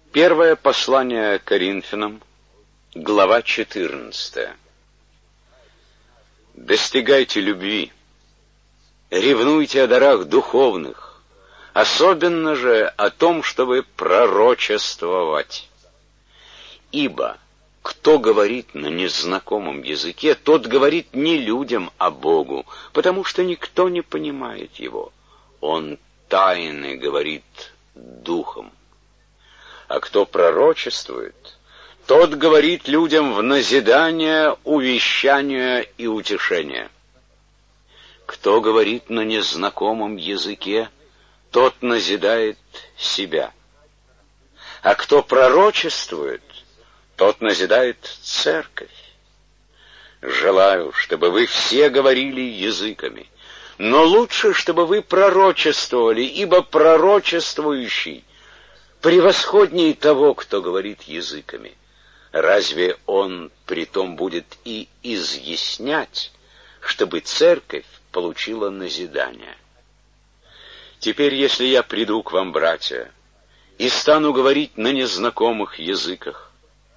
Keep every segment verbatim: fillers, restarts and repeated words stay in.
Первое послание Коринфянам, глава четырнадцатая. Достигайте любви, ревнуйте о дарах духовных, особенно же о том, чтобы пророчествовать. Ибо кто говорит на незнакомом языке, тот говорит не людям, а Богу, потому что никто не понимает его. Он тайны говорит духом. А кто пророчествует, тот говорит людям в назидание, увещание и утешение. Кто говорит на незнакомом языке, тот назидает себя. А кто пророчествует, тот назидает церковь. Желаю, чтобы вы все говорили языками, но лучше, чтобы вы пророчествовали, ибо пророчествующий превосходнее того, кто говорит языками. Разве он притом будет и изъяснять, чтобы церковь получила назидание? Теперь, если я приду к вам, братья, и стану говорить на незнакомых языках,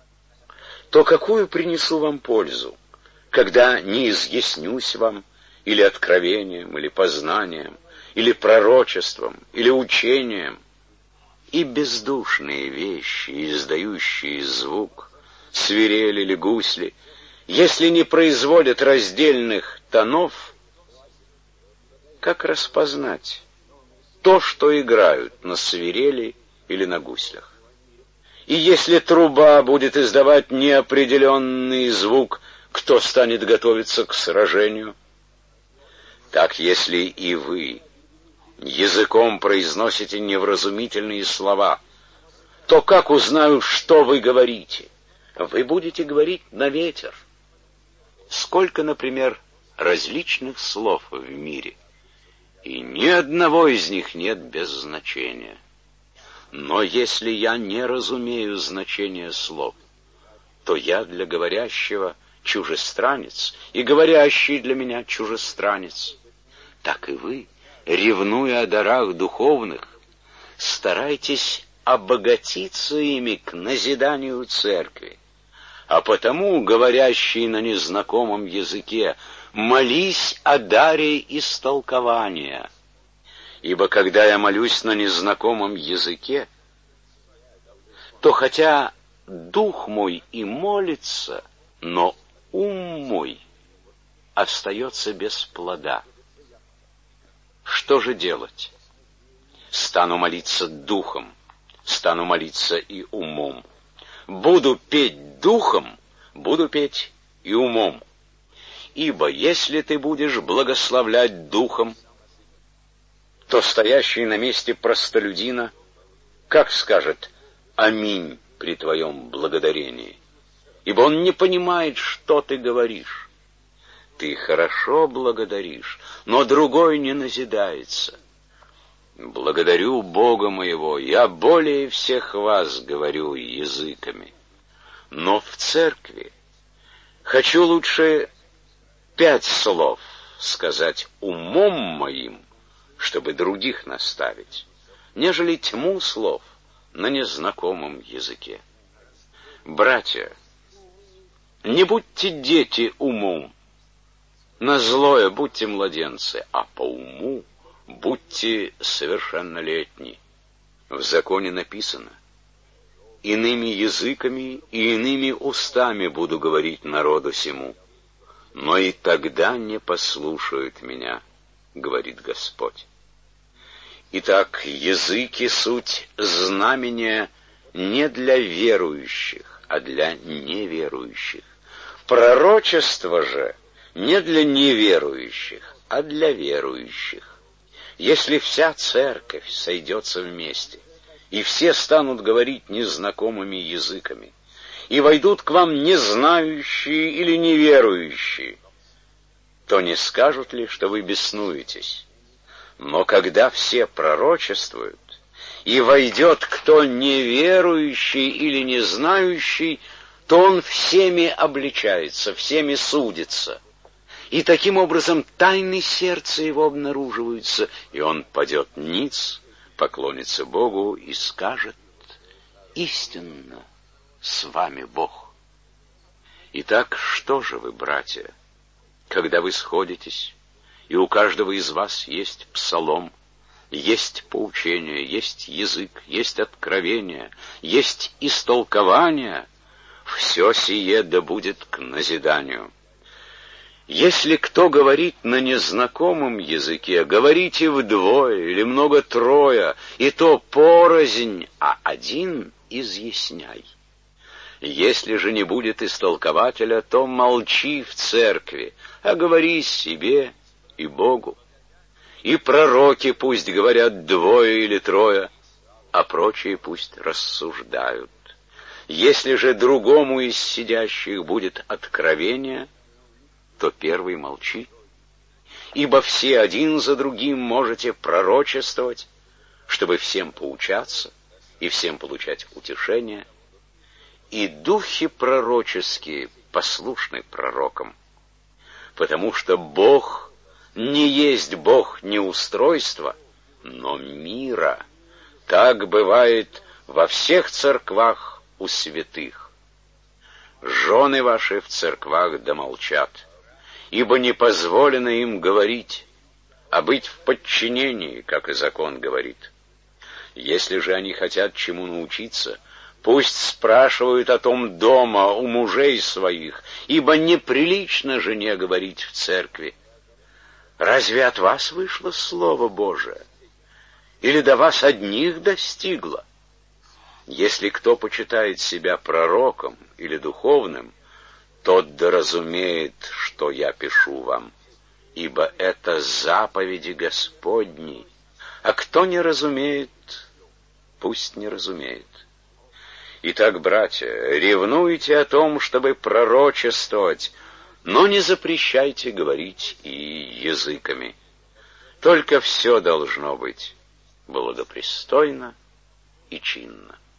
то какую принесу вам пользу, когда не изъяснюсь вам или откровением, или познанием, или пророчеством, или учением? И бездушные вещи, издающие звук, свирель или гусли, если не производят раздельных тонов, как распознать то, что играют на свирели или на гуслях? И если труба будет издавать неопределенный звук, кто станет готовиться к сражению? Так, если и вы языком произносите невразумительные слова, то как узнаю, что вы говорите? Вы будете говорить на ветер. Сколько, например, различных слов в мире, и ни одного из них нет без значения. Но если я не разумею значение слов, то я для говорящего чужестранец, и говорящий для меня чужестранец. Так и вы, ревнуя о дарах духовных, старайтесь обогатиться ими к назиданию церкви. А потому, говорящий на незнакомом языке, молись о даре истолкования. Ибо когда я молюсь на незнакомом языке, то хотя дух мой и молится, но ум мой остается без плода. Что же делать? Стану молиться духом, стану молиться и умом. Буду петь духом, буду петь и умом. Ибо если ты будешь благословлять духом, то стоящий на месте простолюдина, как скажет «Аминь» при твоем благодарении? Ибо он не понимает, что ты говоришь. Ты хорошо благодаришь, но другой не назидается. Благодарю Бога моего, я более всех вас говорю языками. Но в церкви хочу лучше пять слов сказать умом моим, чтобы других наставить, нежели тьму слов на незнакомом языке. Братья, не будьте дети умом, на злое будьте младенцы, а по уму будьте совершеннолетни. В законе написано: иными языками и иными устами буду говорить народу сему, но и тогда не послушают меня, говорит Господь. Итак, языки суть знамения не для верующих, а для неверующих. Пророчество же не для неверующих, а для верующих. Если вся церковь сойдется вместе, и все станут говорить незнакомыми языками, и войдут к вам незнающие или неверующие, то не скажут ли, что вы беснуетесь? Но когда все пророчествуют, и войдет кто неверующий или незнающий, то он всеми обличается, всеми судится. И таким образом тайны сердца его обнаруживаются, и он падет ниц, поклонится Богу и скажет: истинно с вами Бог. Итак, что же вы, братья, когда вы сходитесь, и у каждого из вас есть псалом, есть поучение, есть язык, есть откровение, есть истолкование, все сие да будет к назиданию. Если кто говорит на незнакомом языке, говорите вдвое или много-трое, и то порознь, а один изъясняй. Если же не будет истолкователя, то молчи в церкви, а говори себе и Богу. И пророки пусть говорят двое или трое, а прочие пусть рассуждают. Если же другому из сидящих будет откровение, то первый молчи. Ибо все один за другим можете пророчествовать, чтобы всем поучаться и всем получать утешение, и духи пророческие послушны пророкам, потому что Бог не есть Бог неустройства, но мира. Так бывает во всех церквах у святых. Жены ваши в церквах да молчат, ибо не позволено им говорить, а быть в подчинении, как и закон говорит. Если же они хотят чему научиться, пусть спрашивают о том дома у мужей своих, ибо неприлично жене говорить в церкви. Разве от вас вышло Слово Божие? Или до вас одних достигло? Если кто почитает себя пророком или духовным, тот да разумеет, что я пишу вам, ибо это заповеди Господни. А кто не разумеет, пусть не разумеет. Итак, братья, ревнуйте о том, чтобы пророчествовать, но не запрещайте говорить и языками. Только все должно быть благопристойно и чинно.